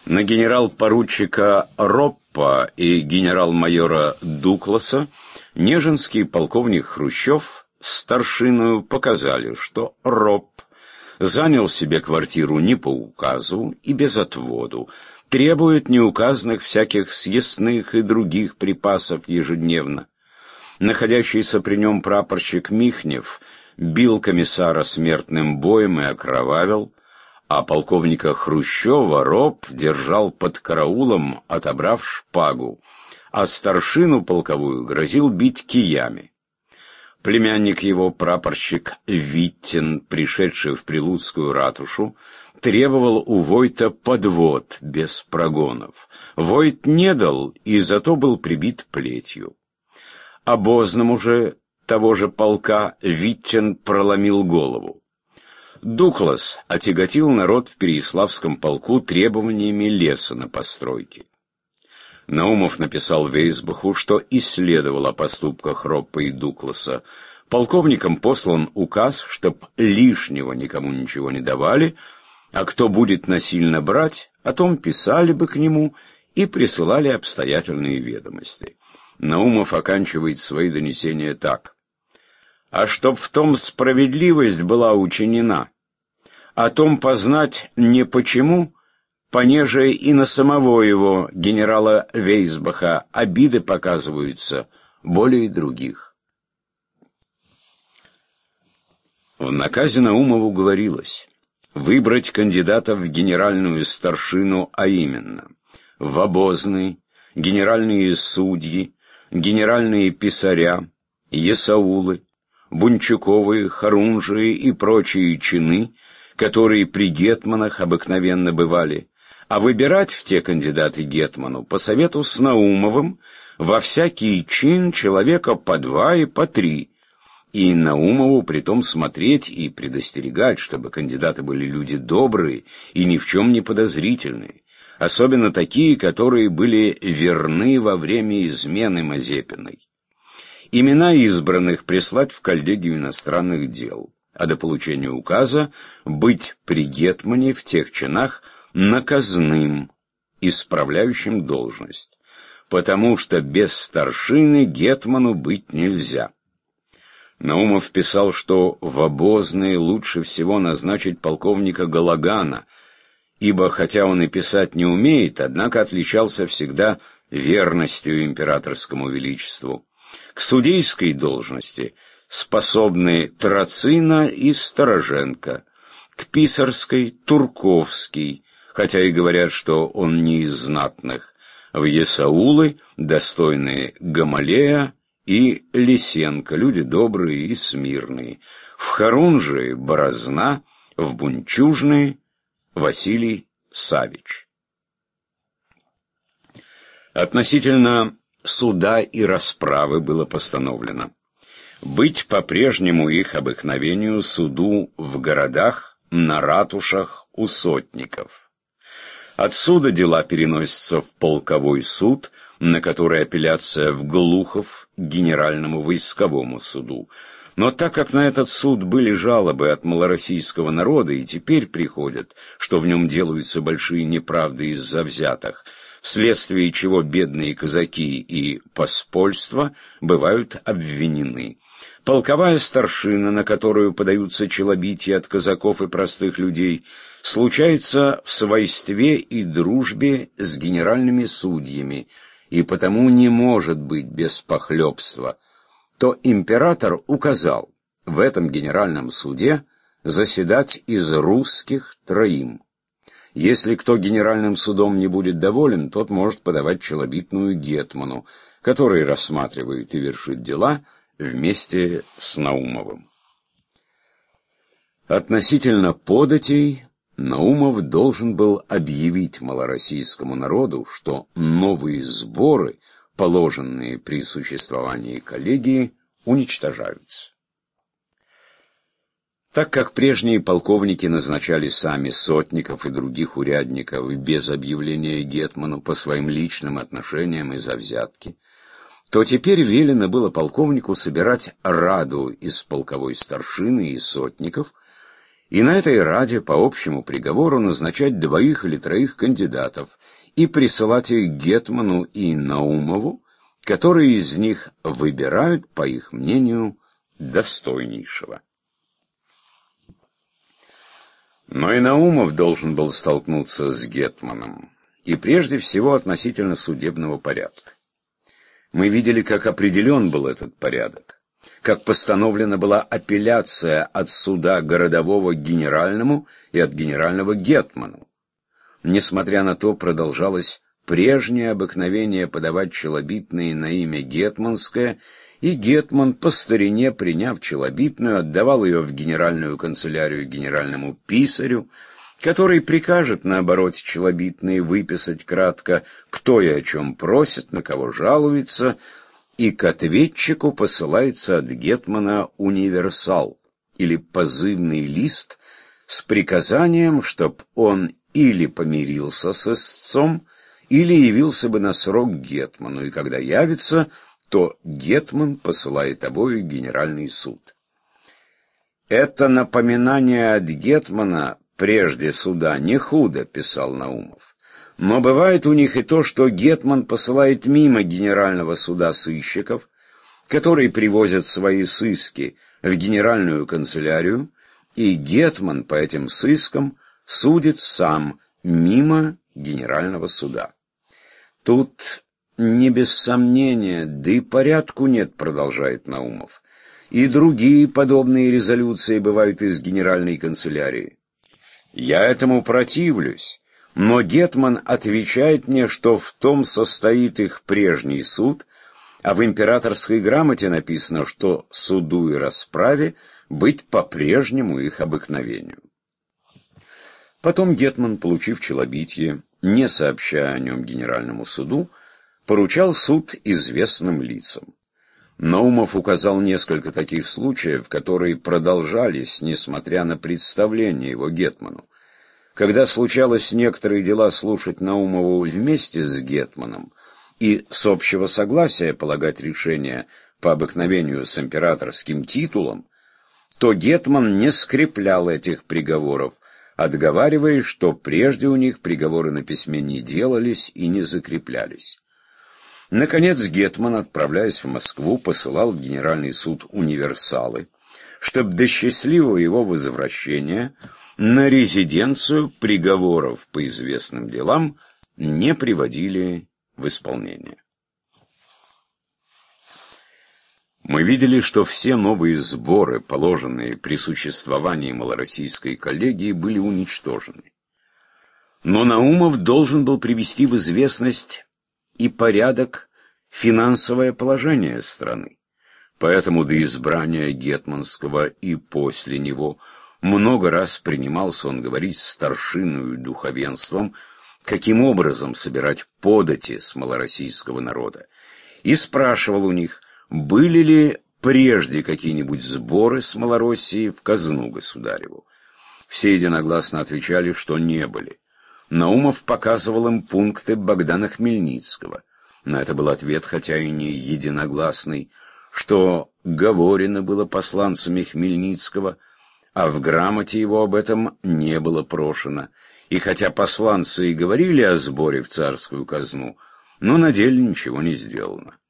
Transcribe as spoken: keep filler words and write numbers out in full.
На генерал-поручика Роппа и генерал-майора Дукласа нежинский полковник Хрущев с старшиною показали, что Ропп занял себе квартиру не по указу и без отводу, требует неуказанных всяких съестных и других припасов ежедневно. Находящийся при нем прапорщик Михнев бил комиссара смертным боем и окровавил, а полковника Хрущева Ропп держал под караулом, отобрав шпагу, а старшину полковую грозил бить киями. Племянник его, прапорщик Виттин, пришедший в Прилуцкую ратушу, требовал у Войта подвод без прогонов. Войт не дал и зато был прибит плетью. Обозному же того же полка Виттин проломил голову. Дуклас отяготил народ в Переяславском полку требованиями леса на постройке. Наумов написал Вейсбаху, что исследовал о поступках Роппа и Дукласа. Полковникам послан указ, чтоб лишнего никому ничего не давали, а кто будет насильно брать, о том писали бы к нему и присылали обстоятельные ведомости. Наумов оканчивает свои донесения так: «А чтоб в том справедливость была учинена, о том познать не почему, понеже и на самого его, генерала Вейсбаха, обиды показываются более других». В наказе Наумову говорилось выбрать кандидатов в генеральную старшину, а именно в обозные, генеральные судьи, генеральные писаря, есаулы, бунчуковые, хорунжие и прочие чины, которые при гетманах обыкновенно бывали, а выбирать в те кандидаты гетману по совету с Наумовым во всякий чин человека по два и по три, и Наумову притом смотреть и предостерегать, чтобы кандидаты были люди добрые и ни в чем не подозрительные, особенно такие, которые были верны во время измены Мазепиной. Имена избранных прислать в коллегию иностранных дел, а до получения указа быть при гетмане в тех чинах наказным, исправляющим должность, потому что без старшины гетману быть нельзя. Наумов писал, что в обозные лучше всего назначить полковника Галагана, ибо, хотя он и писать не умеет, однако отличался всегда верностью императорскому величеству. К судейской должности способны Троцина и Стороженко, к писарской — Турковский, хотя и говорят, что он не из знатных, в есаулы достойные Гамалея и Лисенко, люди добрые и смирные, в хорунжие — Борозна, в бунчужные — Василий Савич. Относительно суда и расправы было постановлено быть по-прежнему их обыкновению суду в городах, на ратушах у сотников. Отсюда дела переносятся в полковой суд, на который апелляция в Глухов к генеральному войсковому суду. Но так как на этот суд были жалобы от малороссийского народа, и теперь приходят, что в нем делаются большие неправды из-за взятых, вследствие чего бедные казаки и поспольство бывают обвинены. Полковая старшина, на которую подаются челобития от казаков и простых людей, случается в свойстве и дружбе с генеральными судьями, и потому не может быть без похлебства, то император указал в этом генеральном суде заседать из русских троим. Если кто генеральным судом не будет доволен, тот может подавать челобитную гетману, который рассматривает и вершит дела вместе с Наумовым. Относительно податей Наумов должен был объявить малороссийскому народу, что новые сборы, положенные при существовании коллегии, уничтожаются. Так как прежние полковники назначали сами сотников и других урядников без объявления гетману по своим личным отношениям и за взятки, то теперь велено было полковнику собирать раду из полковой старшины и сотников и на этой раде по общему приговору назначать двоих или троих кандидатов и присылать их гетману и Наумову, которые из них выбирают, по их мнению, достойнейшего. Но и Наумов должен был столкнуться с гетманом, и прежде всего относительно судебного порядка. Мы видели, как определен был этот порядок, как постановлена была апелляция от суда городового к генеральному и от генерального к гетману. Несмотря на то, продолжалось прежнее обыкновение подавать челобитные на имя гетманское, и гетман, по старине приняв челобитную, отдавал ее в генеральную канцелярию генеральному писарю, который прикажет на обороте челобитные выписать кратко, кто и о чем просит, на кого жалуется, и к ответчику посылается от гетмана универсал, или позывный лист, с приказанием, чтоб он или помирился с истцом, или явился бы на срок к гетману, и когда явится, то гетман посылает обоих в генеральный суд. «Это напоминание от гетмана прежде суда не худо», — писал Наумов. «Но бывает у них и то, что гетман посылает мимо генерального суда сыщиков, которые привозят свои сыски в генеральную канцелярию, и гетман по этим сыскам судит сам мимо генерального суда. Тут не без сомнения, да и порядку нет», — продолжает Наумов. «И другие подобные резолюции бывают из генеральной канцелярии. Я этому противлюсь, но гетман отвечает мне, что в том состоит их прежний суд, а в императорской грамоте написано, что суду и расправе быть по-прежнему их обыкновению». Потом гетман, получив челобитье, не сообщая о нем генеральному суду, поручал суд известным лицам. Наумов указал несколько таких случаев, которые продолжались, несмотря на представление его гетману. Когда случалось некоторые дела слушать Наумову вместе с гетманом и с общего согласия полагать решение по обыкновению с императорским титулом, то гетман не скреплял этих приговоров, отговариваясь, что прежде у них приговоры на письме не делались и не закреплялись. Наконец гетман, отправляясь в Москву, посылал в Генеральный суд универсалы, чтобы до счастливого его возвращения на резиденцию приговоров по известным делам не приводили в исполнение. Мы видели, что все новые сборы, положенные при существовании малороссийской коллегии, были уничтожены. Но Наумов должен был привести в известность и порядок, финансовое положение страны. Поэтому до избрания гетманского и после него много раз принимался он говорить с старшиною духовенством, каким образом собирать подати с малороссийского народа, и спрашивал у них, были ли прежде какие-нибудь сборы с Малороссии в казну государеву. Все единогласно отвечали, что не были. Наумов показывал им пункты Богдана Хмельницкого. На это был ответ, хотя и не единогласный, что говорено было посланцами Хмельницкого, а в грамоте его об этом не было прошено. И хотя посланцы и говорили о сборе в царскую казну, но на деле ничего не сделано.